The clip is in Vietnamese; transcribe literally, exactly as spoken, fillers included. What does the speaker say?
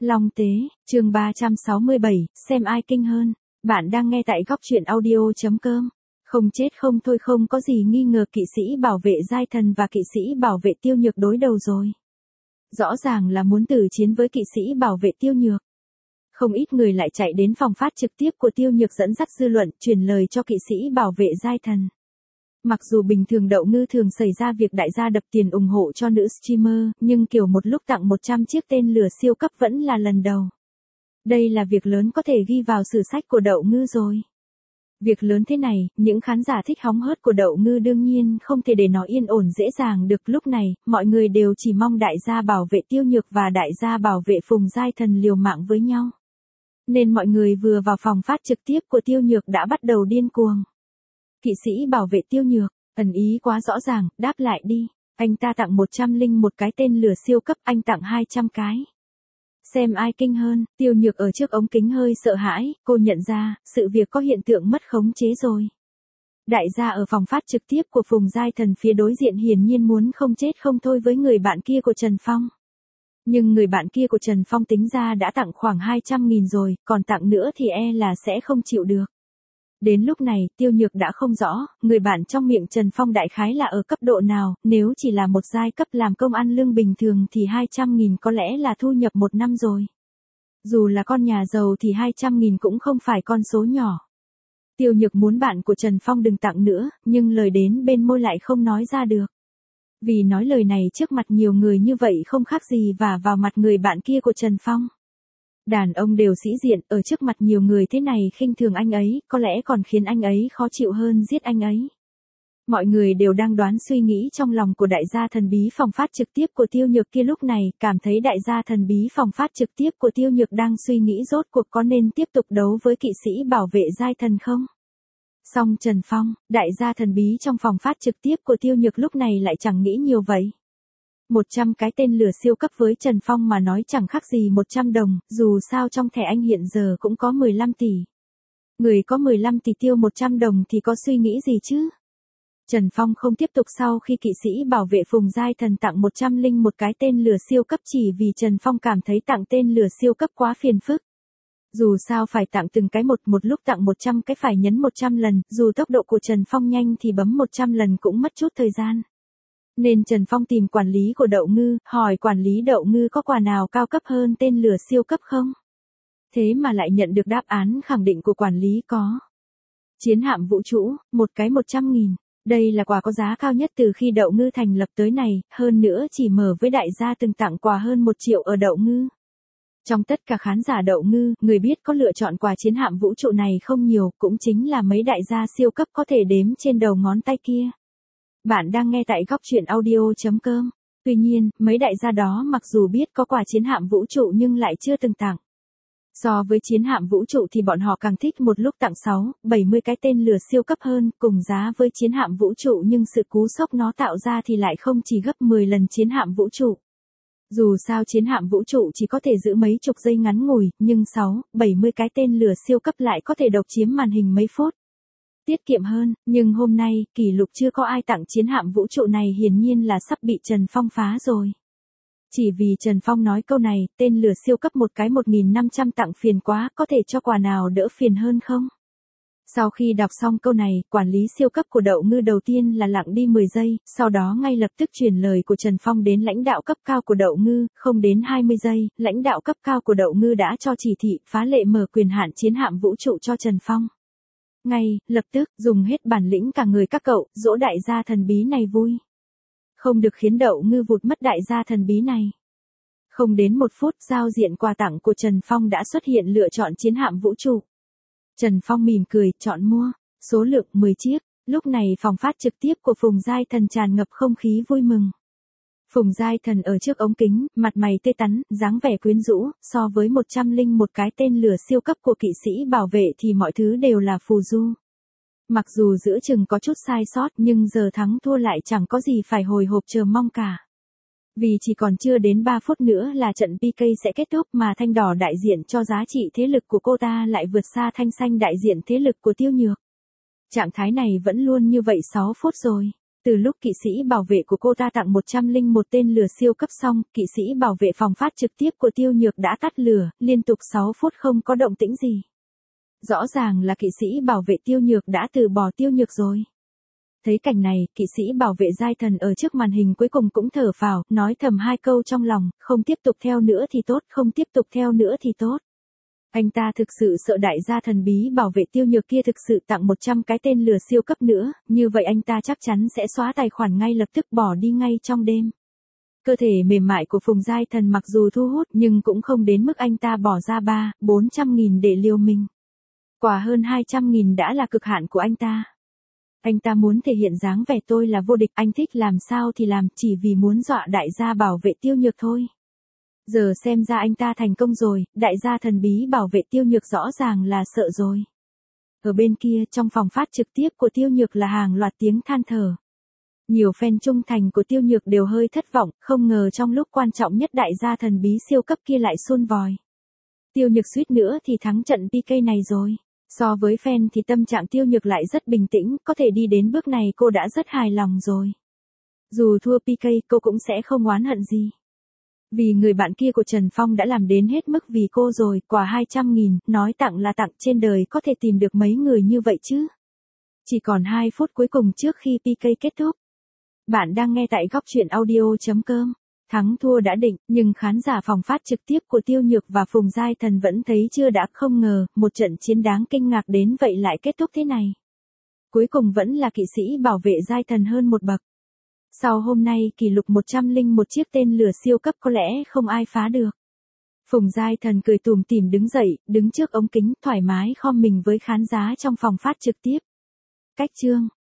Long Tế, chương ba trăm sáu mươi bảy, xem ai kinh hơn. Bạn đang nghe tại góc truyện audio.com. Không chết không thôi, không có gì nghi ngờ, kỵ sĩ bảo vệ giai thần và kỵ sĩ bảo vệ tiêu nhược đối đầu rồi. Rõ ràng là muốn tử chiến với kỵ sĩ bảo vệ tiêu nhược. Không ít người lại chạy đến phòng phát trực tiếp của tiêu nhược dẫn dắt dư luận, truyền lời cho kỵ sĩ bảo vệ giai thần. Mặc dù bình thường Đậu Ngư thường xảy ra việc đại gia đập tiền ủng hộ cho nữ streamer, nhưng kiểu một lúc tặng một trăm chiếc tên lửa siêu cấp vẫn là lần đầu. Đây là việc lớn có thể ghi vào sử sách của Đậu Ngư rồi. Việc lớn thế này, những khán giả thích hóng hớt của Đậu Ngư đương nhiên không thể để nó yên ổn dễ dàng được. Lúc này, mọi người đều chỉ mong đại gia bảo vệ tiêu nhược và đại gia bảo vệ Phùng Giai Thần liều mạng với nhau. Nên mọi người vừa vào phòng phát trực tiếp của tiêu nhược đã bắt đầu điên cuồng. Kỵ sĩ bảo vệ tiêu nhược, ẩn ý quá rõ ràng, đáp lại đi. Anh ta tặng một trăm linh một cái tên lửa siêu cấp, anh tặng hai trăm cái. Xem ai kinh hơn. Tiêu nhược ở trước ống kính hơi sợ hãi, cô nhận ra, sự việc có hiện tượng mất khống chế rồi. Đại gia ở phòng phát trực tiếp của Phùng Giai Thần phía đối diện hiển nhiên muốn không chết không thôi với người bạn kia của Trần Phong. Nhưng người bạn kia của Trần Phong tính ra đã tặng khoảng hai trăm nghìn rồi, còn tặng nữa thì e là sẽ không chịu được. Đến lúc này, tiêu nhược đã không rõ, người bạn trong miệng Trần Phong đại khái là ở cấp độ nào, nếu chỉ là một giai cấp làm công ăn lương bình thường thì hai trăm nghìn có lẽ là thu nhập một năm rồi. Dù là con nhà giàu thì hai trăm nghìn cũng không phải con số nhỏ. Tiêu nhược muốn bạn của Trần Phong đừng tặng nữa, nhưng lời đến bên môi lại không nói ra được. Vì nói lời này trước mặt nhiều người như vậy không khác gì và vào mặt người bạn kia của Trần Phong. Đàn ông đều sĩ diện, ở trước mặt nhiều người thế này khinh thường anh ấy, có lẽ còn khiến anh ấy khó chịu hơn giết anh ấy. Mọi người đều đang đoán suy nghĩ trong lòng của đại gia thần bí phòng phát trực tiếp của tiêu nhược kia lúc này, cảm thấy đại gia thần bí phòng phát trực tiếp của tiêu nhược đang suy nghĩ rốt cuộc có nên tiếp tục đấu với kỵ sĩ bảo vệ giai thần không? Song Trần Phong, đại gia thần bí trong phòng phát trực tiếp của tiêu nhược lúc này lại chẳng nghĩ nhiều vậy. một trăm cái tên lửa siêu cấp với Trần Phong mà nói chẳng khác gì một trăm đồng, dù sao trong thẻ anh hiện giờ cũng có mười lăm tỷ. Người có mười lăm tỷ tiêu một trăm đồng thì có suy nghĩ gì chứ? Trần Phong không tiếp tục sau khi kỵ sĩ bảo vệ Phùng Giai Thần tặng một trăm linh một cái tên lửa siêu cấp chỉ vì Trần Phong cảm thấy tặng tên lửa siêu cấp quá phiền phức. Dù sao phải tặng từng cái một, một lúc tặng một trăm cái phải nhấn một trăm lần, dù tốc độ của Trần Phong nhanh thì bấm một trăm lần cũng mất chút thời gian. Nên Trần Phong tìm quản lý của Đậu Ngư, hỏi quản lý Đậu Ngư có quà nào cao cấp hơn tên lửa siêu cấp không? Thế mà lại nhận được đáp án khẳng định của quản lý có. Chiến hạm vũ trụ, một cái một trăm nghìn. Đây là quà có giá cao nhất từ khi Đậu Ngư thành lập tới này, hơn nữa chỉ mở với đại gia từng tặng quà hơn một triệu ở Đậu Ngư. Trong tất cả khán giả Đậu Ngư, người biết có lựa chọn quà chiến hạm vũ trụ này không nhiều, cũng chính là mấy đại gia siêu cấp có thể đếm trên đầu ngón tay kia. Bạn đang nghe tại góc truyện audio.com. Tuy nhiên, mấy đại gia đó mặc dù biết có quà chiến hạm vũ trụ nhưng lại chưa từng tặng. So với chiến hạm vũ trụ thì bọn họ càng thích một lúc tặng sáu, bảy mươi cái tên lửa siêu cấp hơn, cùng giá với chiến hạm vũ trụ nhưng sự cú sốc nó tạo ra thì lại không chỉ gấp mười lần chiến hạm vũ trụ. Dù sao chiến hạm vũ trụ chỉ có thể giữ mấy chục giây ngắn ngủi, nhưng sáu, bảy mươi cái tên lửa siêu cấp lại có thể độc chiếm màn hình mấy phút. Tiết kiệm hơn, nhưng hôm nay, kỷ lục chưa có ai tặng chiến hạm vũ trụ này hiển nhiên là sắp bị Trần Phong phá rồi. Chỉ vì Trần Phong nói câu này, tên lửa siêu cấp một cái một nghìn năm trăm tặng phiền quá, có thể cho quà nào đỡ phiền hơn không? Sau khi đọc xong câu này, quản lý siêu cấp của Đậu Ngư đầu tiên là lặng đi mười giây, sau đó ngay lập tức truyền lời của Trần Phong đến lãnh đạo cấp cao của Đậu Ngư, không đến hai mươi giây, lãnh đạo cấp cao của Đậu Ngư đã cho chỉ thị phá lệ mở quyền hạn chiến hạm vũ trụ cho Trần Phong. Ngay, lập tức, dùng hết bản lĩnh cả người các cậu, dỗ đại gia thần bí này vui. Không được khiến Đậu Ngư vụt mất đại gia thần bí này. Không đến một phút, giao diện quà tặng của Trần Phong đã xuất hiện lựa chọn chiến hạm vũ trụ. Trần Phong mỉm cười, chọn mua, số lượng mười chiếc. Lúc này phòng phát trực tiếp của Phùng Giai Thần tràn ngập không khí vui mừng. Phùng Giai Thần ở trước ống kính, mặt mày tươi tắn, dáng vẻ quyến rũ, so với một trăm linh một cái tên lửa siêu cấp của kỵ sĩ bảo vệ thì mọi thứ đều là phù du. Mặc dù giữa chừng có chút sai sót nhưng giờ thắng thua lại chẳng có gì phải hồi hộp chờ mong cả. Vì chỉ còn chưa đến ba phút nữa là trận pê ca sẽ kết thúc mà thanh đỏ đại diện cho giá trị thế lực của cô ta lại vượt xa thanh xanh đại diện thế lực của tiêu nhược. Trạng thái này vẫn luôn như vậy sáu phút rồi. Từ lúc kỵ sĩ bảo vệ của cô ta tặng một trăm lẻ một tên lửa siêu cấp xong, kỵ sĩ bảo vệ phòng phát trực tiếp của Tiêu Nhược đã tắt lửa, liên tục sáu phút không có động tĩnh gì. Rõ ràng là kỵ sĩ bảo vệ Tiêu Nhược đã từ bỏ Tiêu Nhược rồi. Thấy cảnh này, kỵ sĩ bảo vệ giai thần ở trước màn hình cuối cùng cũng thở phào, nói thầm hai câu trong lòng, không tiếp tục theo nữa thì tốt, không tiếp tục theo nữa thì tốt. Anh ta thực sự sợ đại gia thần bí bảo vệ Tiêu Nhược kia thực sự tặng một trăm cái tên lửa siêu cấp nữa, như vậy anh ta chắc chắn sẽ xóa tài khoản ngay lập tức bỏ đi ngay trong đêm. Cơ thể mềm mại của Phùng Giai Thần mặc dù thu hút nhưng cũng không đến mức anh ta bỏ ra ba, bốn trăm nghìn để liều mình. Quả hơn hai trăm nghìn đã là cực hạn của anh ta. Anh ta muốn thể hiện dáng vẻ tôi là vô địch, anh thích làm sao thì làm, chỉ vì muốn dọa đại gia bảo vệ Tiêu Nhược thôi. Giờ xem ra anh ta thành công rồi, đại gia thần bí bảo vệ Tiêu Nhược rõ ràng là sợ rồi. Ở bên kia, trong phòng phát trực tiếp của Tiêu Nhược là hàng loạt tiếng than thở. Nhiều fan trung thành của Tiêu Nhược đều hơi thất vọng, không ngờ trong lúc quan trọng nhất đại gia thần bí siêu cấp kia lại xun vòi. Tiêu Nhược suýt nữa thì thắng trận pê ca này rồi. So với fan thì tâm trạng Tiêu Nhược lại rất bình tĩnh, có thể đi đến bước này cô đã rất hài lòng rồi. Dù thua pê ca cô cũng sẽ không oán hận gì. Vì người bạn kia của Trần Phong đã làm đến hết mức vì cô rồi, quả hai trăm nghìn, nói tặng là tặng, trên đời có thể tìm được mấy người như vậy chứ. Chỉ còn hai phút cuối cùng trước khi pê ca kết thúc. Bạn đang nghe tại góc truyện audio chấm com. Thắng thua đã định, nhưng khán giả phòng phát trực tiếp của Tiêu Nhược và Phùng Giai Thần vẫn thấy chưa đã, không ngờ, một trận chiến đáng kinh ngạc đến vậy lại kết thúc thế này. Cuối cùng vẫn là kỵ sĩ bảo vệ Giai Thần hơn một bậc. Sau hôm nay kỷ lục một trăm lẻ một chiếc tên lửa siêu cấp có lẽ không ai phá được. Phùng Giai Thần cười tủm tỉm đứng dậy, đứng trước ống kính, thoải mái khom mình với khán giả trong phòng phát trực tiếp. Cách chương